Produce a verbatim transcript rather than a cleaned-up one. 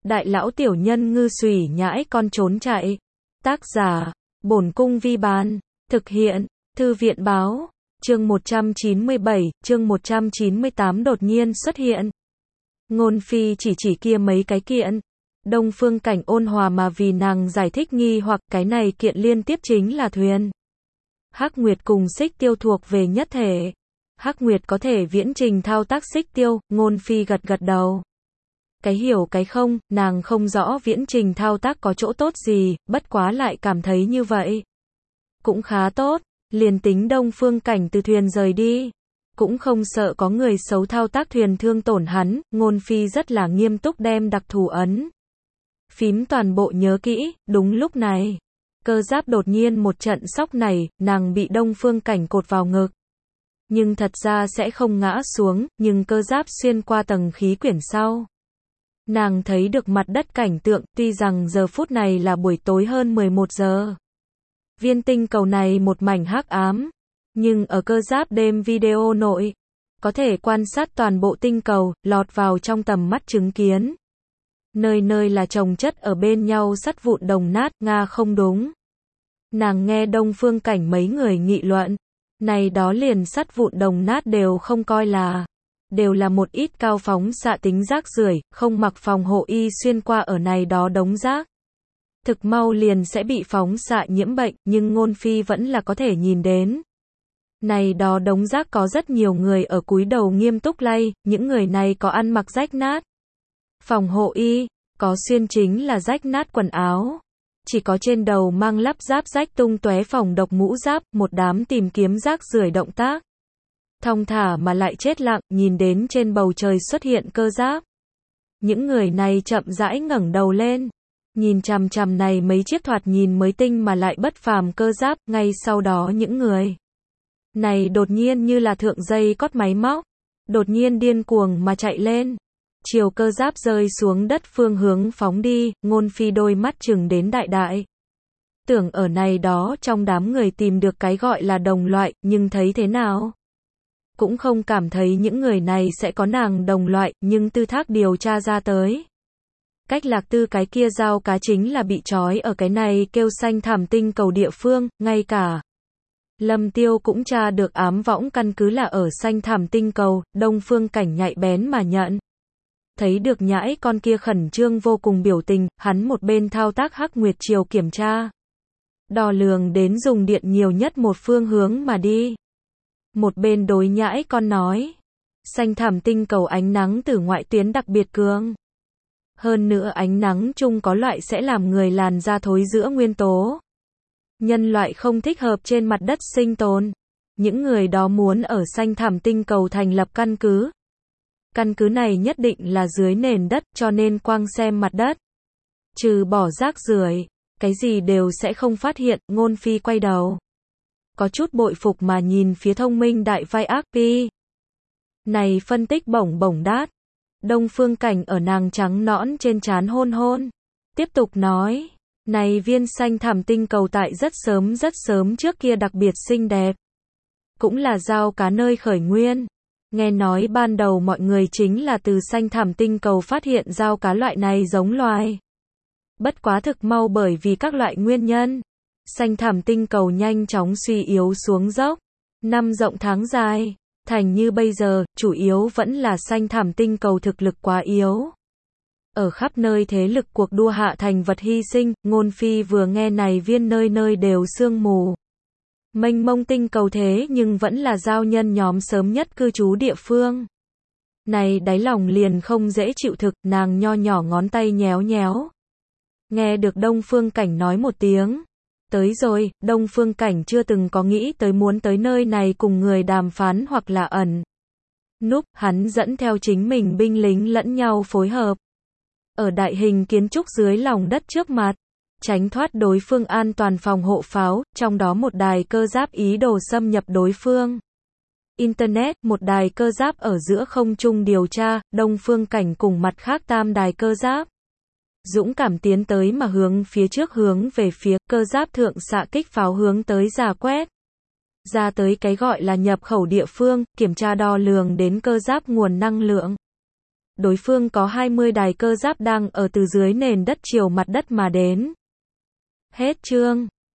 Đại lão tiểu nhân ngư xùy nhãi con trốn chạy. Tác giả, Bổn Cung Vi Bán. Thực hiện, Thư viện Báo. Chương một trăm chín mươi bảy, chương một trăm chín mươi tám đột nhiên xuất hiện. Ngôn Phi chỉ chỉ kia mấy cái kiện. Đông Phương Cảnh ôn hòa mà vì nàng giải thích nghi hoặc cái này kiện liên tiếp chính là thuyền. Hắc Nguyệt cùng Xích Tiêu thuộc về nhất thể. Hắc Nguyệt có thể viễn trình thao tác Xích Tiêu, Ngôn Phi gật gật đầu. Cái hiểu cái không, nàng không rõ viễn trình thao tác có chỗ tốt gì, bất quá lại cảm thấy như vậy. Cũng khá tốt, liền tính Đông Phương Cảnh từ thuyền rời đi. Cũng không sợ có người xấu thao tác thuyền thương tổn hắn, Ngôn Phi rất là nghiêm túc đem đặc thù ấn. Phím toàn bộ nhớ kỹ, đúng lúc này. Cơ giáp đột nhiên một trận sóc này, nàng bị Đông Phương Cảnh cột vào ngực. Nhưng thật ra sẽ không ngã xuống, nhưng cơ giáp xuyên qua tầng khí quyển sau. Nàng thấy được mặt đất cảnh tượng, tuy rằng giờ phút này là buổi tối hơn mười một giờ. Viên tinh cầu này một mảnh hắc ám. Nhưng ở cơ giáp đêm video nội, có thể quan sát toàn bộ tinh cầu, lọt vào trong tầm mắt chứng kiến. Nơi nơi là chồng chất ở bên nhau sắt vụn đồng nát, Nga không đúng. Nàng nghe Đông Phương Cảnh mấy người nghị luận. Này đó liền sắt vụn đồng nát đều không coi là. Đều là một ít cao phóng xạ tính rác rưởi, không mặc phòng hộ y xuyên qua ở này đó đống rác. Thực mau liền sẽ bị phóng xạ nhiễm bệnh, nhưng Ngôn Phi vẫn là có thể nhìn đến. Này đó đống rác có rất nhiều người ở cúi đầu nghiêm túc lay, những người này có ăn mặc rách nát. Phòng hộ y, có xuyên chính là rách nát quần áo. Chỉ có trên đầu mang lắp giáp rách tung tóe phòng độc mũ giáp, một đám tìm kiếm rác rưởi động tác. Thong thả mà lại chết lặng, nhìn đến trên bầu trời xuất hiện cơ giáp. Những người này chậm rãi ngẩng đầu lên. Nhìn chằm chằm này mấy chiếc thoạt nhìn mới tinh mà lại bất phàm cơ giáp, ngay sau đó những người này đột nhiên như là thượng dây cót máy móc. Đột nhiên điên cuồng mà chạy lên. Chiều cơ giáp rơi xuống đất phương hướng phóng đi, Ngôn Phi đôi mắt chừng đến đại đại. Tưởng ở này đó trong đám người tìm được cái gọi là đồng loại, nhưng thấy thế nào? Cũng không cảm thấy những người này sẽ có nàng đồng loại, nhưng tư thác điều tra ra tới. Cách Lạc Tư cái kia giao cá chính là bị trói ở cái này kêu xanh thảm tinh cầu địa phương, ngay cả Lâm Tiêu cũng tra được ám võng căn cứ là ở xanh thảm tinh cầu, Đông Phương Cảnh nhạy bén mà nhận. Thấy được nhãi con kia khẩn trương vô cùng biểu tình, hắn một bên thao tác Hắc Nguyệt chiều kiểm tra. Đo lường đến dùng điện nhiều nhất một phương hướng mà đi. Một bên đối nhãi con nói. Xanh thảm tinh cầu ánh nắng từ ngoại tuyến đặc biệt cường. Hơn nữa ánh nắng chung có loại sẽ làm người làn da thối giữa nguyên tố. Nhân loại không thích hợp trên mặt đất sinh tồn. Những người đó muốn ở xanh thảm tinh cầu thành lập căn cứ. Căn cứ này nhất định là dưới nền đất, cho nên quang xem mặt đất. Trừ bỏ rác rưởi, cái gì đều sẽ không phát hiện, Ngôn Phi quay đầu. Có chút bội phục mà nhìn phía thông minh đại vai ác pi. Này phân tích bổng bổng đát. Đông Phương Cảnh ở nàng trắng nõn trên trán hôn hôn. Tiếp tục nói. Này viên xanh thảm tinh cầu tại rất sớm rất sớm trước kia đặc biệt xinh đẹp. Cũng là giao cá nơi khởi nguyên. Nghe nói ban đầu mọi người chính là từ xanh thảm tinh cầu phát hiện giao cá loại này giống loài. Bất quá thực mau bởi vì các loại nguyên nhân. Xanh thảm tinh cầu nhanh chóng suy yếu xuống dốc. Năm rộng tháng dài. Thành như bây giờ, chủ yếu vẫn là xanh thảm tinh cầu thực lực quá yếu. Ở khắp nơi thế lực cuộc đua hạ thành vật hy sinh, Ngôn Phi vừa nghe này viên nơi nơi đều sương mù. Mênh mông tinh cầu thế nhưng vẫn là giao nhân nhóm sớm nhất cư trú địa phương. Này đáy lòng liền không dễ chịu thực, nàng nho nhỏ ngón tay nhéo nhéo. Nghe được Đông Phương Cảnh nói một tiếng. Tới rồi, Đông Phương Cảnh chưa từng có nghĩ tới muốn tới nơi này cùng người đàm phán hoặc là ẩn núp, hắn dẫn theo chính mình binh lính lẫn nhau phối hợp. Ở đại hình kiến trúc dưới lòng đất trước mặt, tránh thoát đối phương an toàn phòng hộ pháo, trong đó một đài cơ giáp ý đồ xâm nhập đối phương. Internet, một đài cơ giáp ở giữa không trung điều tra, Đông Phương Cảnh cùng mặt khác tam đài cơ giáp. Dũng cảm tiến tới mà hướng phía trước hướng về phía cơ giáp thượng xạ kích pháo hướng tới rà quét. Ra tới cái gọi là nhập khẩu địa phương, kiểm tra đo lường đến cơ giáp nguồn năng lượng. đối phương có hai mươi đài cơ giáp đang ở từ dưới nền đất chiều mặt đất mà đến. Hết chương.